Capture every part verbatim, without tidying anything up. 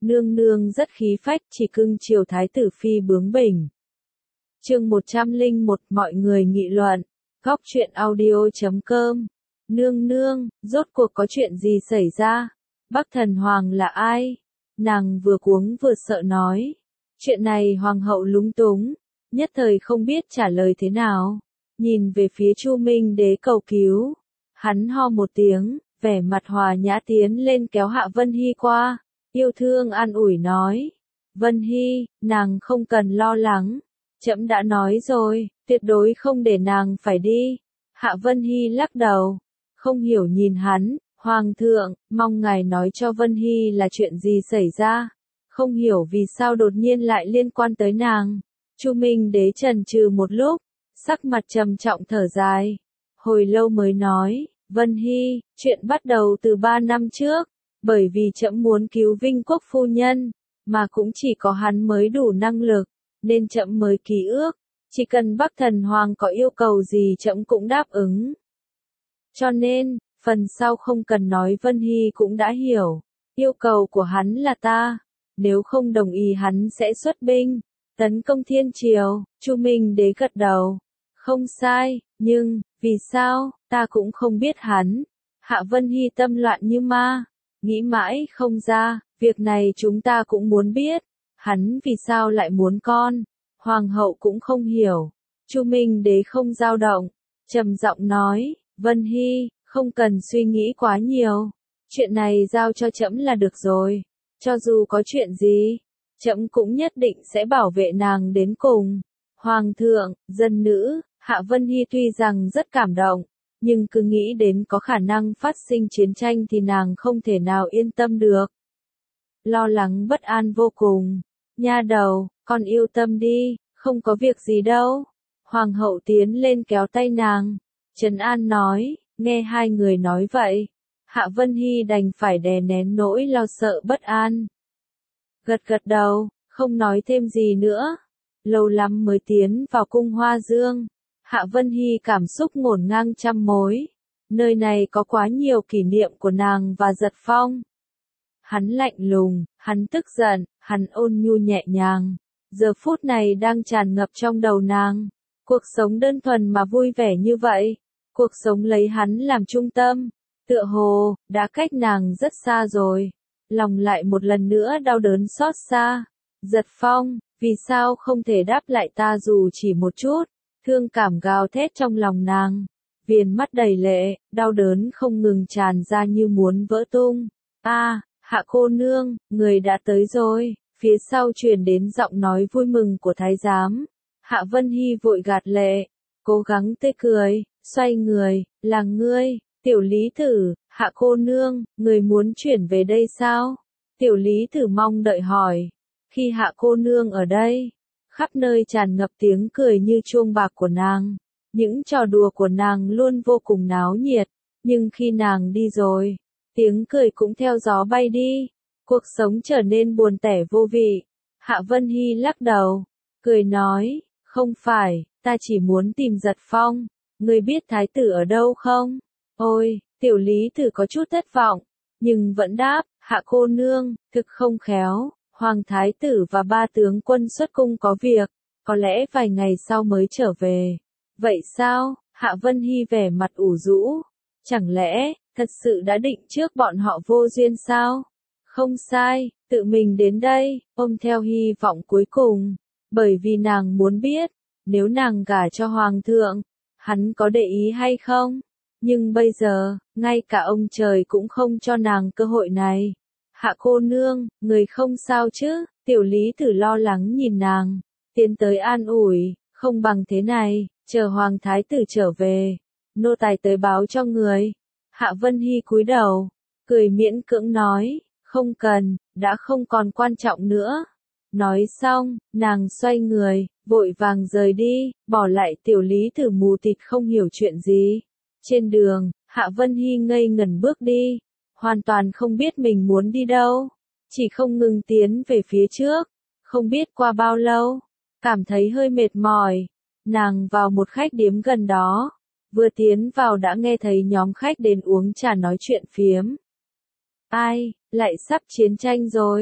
nương nương rất khí phách chỉ cưng chiều thái tử phi bướng bỉnh. Chương một trăm lẻ một mọi người nghị luận, góc truyện audio chấm com. Nương nương, rốt cuộc có chuyện gì xảy ra? Bắc thần hoàng là ai? Nàng vừa cuống vừa sợ nói. Chuyện này hoàng hậu lúng túng, nhất thời không biết trả lời thế nào. Nhìn về phía Chu Minh Đế cầu cứu. Hắn ho một tiếng, vẻ mặt hòa nhã tiến lên kéo Hạ Vân Hy qua, yêu thương an ủi nói. Vân Hy, nàng không cần lo lắng. Trẫm đã nói rồi, tuyệt đối không để nàng phải đi. Hạ Vân Hy lắc đầu, không hiểu nhìn hắn. Hoàng thượng, mong ngài nói cho Vân Hy là chuyện gì xảy ra. Không hiểu vì sao đột nhiên lại liên quan tới nàng. Chu Minh Đế chần chừ một lúc, sắc mặt trầm trọng thở dài. Hồi lâu mới nói, Vân Hy, chuyện bắt đầu từ ba năm trước. Bởi vì trẫm muốn cứu Vinh Quốc phu nhân, mà cũng chỉ có hắn mới đủ năng lực, nên trẫm mới ký ước. Chỉ cần Bắc thần hoàng có yêu cầu gì trẫm cũng đáp ứng. Cho nên, phần sau không cần nói Vân Hy cũng đã hiểu. Yêu cầu của hắn là ta. Nếu không đồng ý hắn sẽ xuất binh, tấn công Thiên Triều. Chu Minh Đế gật đầu. Không sai, nhưng, vì sao, ta cũng không biết hắn. Hạ Vân Hy tâm loạn như ma. Nghĩ mãi không ra, việc này chúng ta cũng muốn biết. Hắn vì sao lại muốn con? Hoàng hậu cũng không hiểu. Chu Minh Đế không dao động, trầm giọng nói, Vân Hy, không cần suy nghĩ quá nhiều. Chuyện này giao cho trẫm là được rồi. Cho dù có chuyện gì, trẫm cũng nhất định sẽ bảo vệ nàng đến cùng. Hoàng thượng, dân nữ, Hạ Vân Hy tuy rằng rất cảm động, nhưng cứ nghĩ đến có khả năng phát sinh chiến tranh thì nàng không thể nào yên tâm được. Lo lắng bất an vô cùng. Nha đầu, con yêu tâm đi, không có việc gì đâu. Hoàng hậu tiến lên kéo tay nàng, trấn an nói. Nghe hai người nói vậy, Hạ Vân Hy đành phải đè nén nỗi lo sợ bất an. Gật gật đầu, không nói thêm gì nữa. Lâu lắm mới tiến vào cung Hoa Dương. Hạ Vân Hy cảm xúc ngổn ngang trăm mối. Nơi này có quá nhiều kỷ niệm của nàng và Giật Phong. Hắn lạnh lùng, hắn tức giận, hắn ôn nhu nhẹ nhàng. Giờ phút này đang tràn ngập trong đầu nàng. Cuộc sống đơn thuần mà vui vẻ như vậy. Cuộc sống lấy hắn làm trung tâm, tựa hồ, đã cách nàng rất xa rồi. Lòng lại một lần nữa đau đớn xót xa. Giật Phong, vì sao không thể đáp lại ta dù chỉ một chút? Thương cảm gào thét trong lòng nàng. Viền mắt đầy lệ, đau đớn không ngừng tràn ra như muốn vỡ tung. A, Hạ cô nương, người đã tới rồi. Phía sau truyền đến giọng nói vui mừng của thái giám. Hạ Vân Hy vội gạt lệ, cố gắng tươi cười. Xoay người, là ngươi, Tiểu Lý Tử, Hạ cô nương, người muốn chuyển về đây sao? Tiểu Lý Tử mong đợi hỏi. Khi Hạ cô nương ở đây, khắp nơi tràn ngập tiếng cười như chuông bạc của nàng. Những trò đùa của nàng luôn vô cùng náo nhiệt, nhưng khi nàng đi rồi, tiếng cười cũng theo gió bay đi. Cuộc sống trở nên buồn tẻ vô vị. Hạ Vân Hy lắc đầu, cười nói, không phải, ta chỉ muốn tìm Giật Phong. Ngươi biết thái tử ở đâu không? Ôi, Tiểu Lý Tử có chút thất vọng, nhưng vẫn đáp, Hạ cô nương, thực không khéo, Hoàng thái tử và ba tướng quân xuất cung có việc, có lẽ vài ngày sau mới trở về. Vậy sao? Hạ Vân Hy vẻ mặt ủ rũ. Chẳng lẽ, thật sự đã định trước bọn họ vô duyên sao? Không sai, tự mình đến đây, ôm theo hy vọng cuối cùng, bởi vì nàng muốn biết, nếu nàng gả cho Hoàng thượng, hắn có để ý hay không? Nhưng bây giờ, ngay cả ông trời cũng không cho nàng cơ hội này. Hạ cô nương, người không sao chứ? Tiểu Lý Tử lo lắng nhìn nàng, tiến tới an ủi, không bằng thế này, chờ Hoàng thái tử trở về, nô tài tới báo cho người. Hạ Vân Hy cúi đầu, cười miễn cưỡng nói, không cần, đã không còn quan trọng nữa. Nói xong, nàng xoay người, vội vàng rời đi, bỏ lại Tiểu Lý Tử mù tịt không hiểu chuyện gì. Trên đường, Hạ Vân Hy ngây ngẩn bước đi, hoàn toàn không biết mình muốn đi đâu, chỉ không ngừng tiến về phía trước. Không biết qua bao lâu, cảm thấy hơi mệt mỏi, nàng vào một khách điếm gần đó, vừa tiến vào đã nghe thấy nhóm khách đến uống trà nói chuyện phiếm. Ai, lại sắp chiến tranh rồi.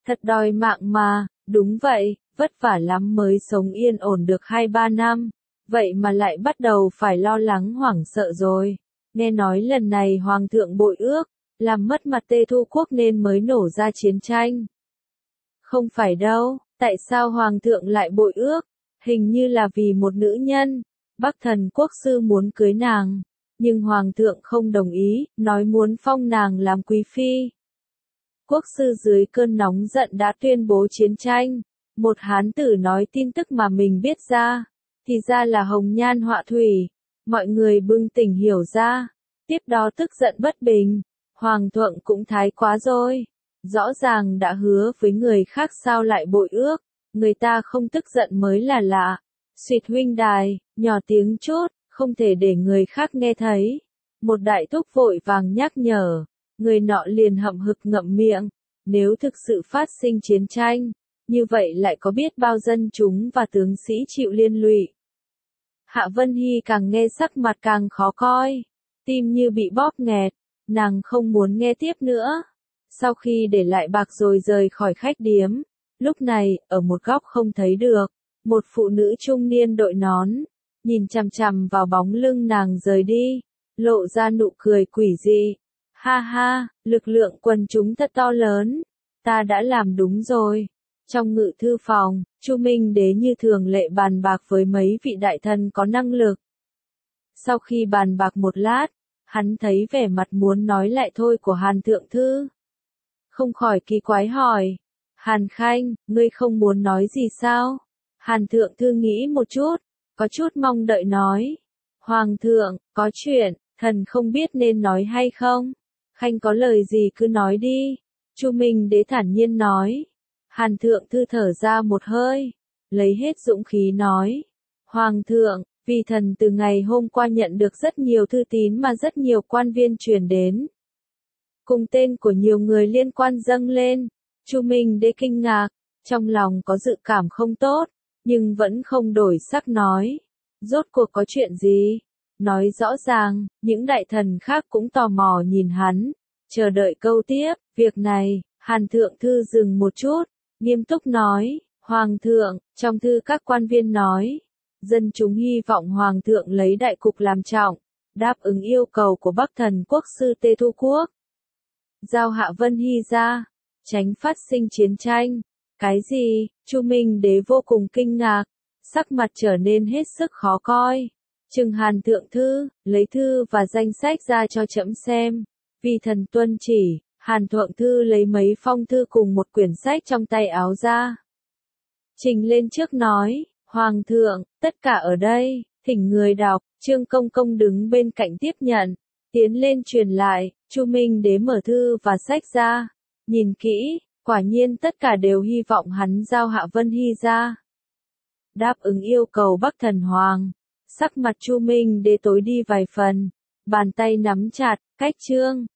Thật đòi mạng mà, đúng vậy, vất vả lắm mới sống yên ổn được hai ba năm. Vậy mà lại bắt đầu phải lo lắng hoảng sợ rồi. Nghe nói lần này Hoàng thượng bội ước, làm mất mặt Tê Thu Quốc nên mới nổ ra chiến tranh. Không phải đâu, tại sao Hoàng thượng lại bội ước? Hình như là vì một nữ nhân. Bắc Thần Quốc sư muốn cưới nàng. Nhưng Hoàng thượng không đồng ý, nói muốn phong nàng làm quý phi. Quốc sư dưới cơn nóng giận đã tuyên bố chiến tranh. Một hán tử nói tin tức mà mình biết ra. Thì ra là hồng nhan họa thủy. Mọi người bừng tỉnh hiểu ra. Tiếp đó tức giận bất bình. Hoàng thượng cũng thái quá rồi. Rõ ràng đã hứa với người khác sao lại bội ước. Người ta không tức giận mới là lạ. Xuyệt huynh đài, nhỏ tiếng chút, không thể để người khác nghe thấy. Một đại thúc vội vàng nhắc nhở. Người nọ liền hậm hực ngậm miệng. Nếu thực sự phát sinh chiến tranh, như vậy lại có biết bao dân chúng và tướng sĩ chịu liên lụy. Hạ Vân Hy càng nghe sắc mặt càng khó coi. Tim như bị bóp nghẹt. Nàng không muốn nghe tiếp nữa. Sau khi để lại bạc rồi rời khỏi khách điếm. Lúc này, ở một góc không thấy được. Một phụ nữ trung niên đội nón. Nhìn chằm chằm vào bóng lưng nàng rời đi. Lộ ra nụ cười quỷ dị. Ha ha, lực lượng quần chúng thật to lớn. Ta đã làm đúng rồi. Trong ngự thư phòng, Chu Minh Đế như thường lệ bàn bạc với mấy vị đại thần có năng lực. Sau khi bàn bạc một lát, hắn thấy vẻ mặt muốn nói lại thôi của Hàn Thượng Thư. Không khỏi kỳ quái hỏi. Hàn Khanh, ngươi không muốn nói gì sao? Hàn Thượng Thư nghĩ một chút, có chút mong đợi nói. Hoàng thượng, có chuyện, thần không biết nên nói hay không. Khanh có lời gì cứ nói đi. Chu Minh Đế thản nhiên nói. Hàn Thượng Thư thở ra một hơi, lấy hết dũng khí nói. Hoàng thượng, vì thần từ ngày hôm qua nhận được rất nhiều thư tín mà rất nhiều quan viên truyền đến. Cùng tên của nhiều người liên quan dâng lên. Chu Minh Đế kinh ngạc, trong lòng có dự cảm không tốt, nhưng vẫn không đổi sắc nói. Rốt cuộc có chuyện gì? Nói rõ ràng, những đại thần khác cũng tò mò nhìn hắn, chờ đợi câu tiếp. Việc này, Hàn Thượng Thư dừng một chút, nghiêm túc nói. Hoàng thượng, trong thư các quan viên nói, dân chúng hy vọng Hoàng thượng lấy đại cục làm trọng, đáp ứng yêu cầu của Bắc Thần Quốc sư Tê Thu Quốc. Giao Hạ Vân Hy ra, tránh phát sinh chiến tranh. Cái gì? Chu Minh Đế vô cùng kinh ngạc, sắc mặt trở nên hết sức khó coi. Trừng Hàn Thượng Thư, lấy thư và danh sách ra cho trẫm xem. Vì thần tuân chỉ, Hàn Thượng Thư lấy mấy phong thư cùng một quyển sách trong tay áo ra. Trình lên trước nói, Hoàng thượng, tất cả ở đây, thỉnh người đọc. Trương Công Công đứng bên cạnh tiếp nhận, tiến lên truyền lại. Chu Minh Đế mở thư và sách ra, nhìn kỹ, quả nhiên tất cả đều hy vọng hắn giao Hạ Vân Hy ra. Đáp ứng yêu cầu Bắc Thần Hoàng. Sắc mặt Chu Minh Đế tối đi vài phần, bàn tay nắm chặt. Cách chương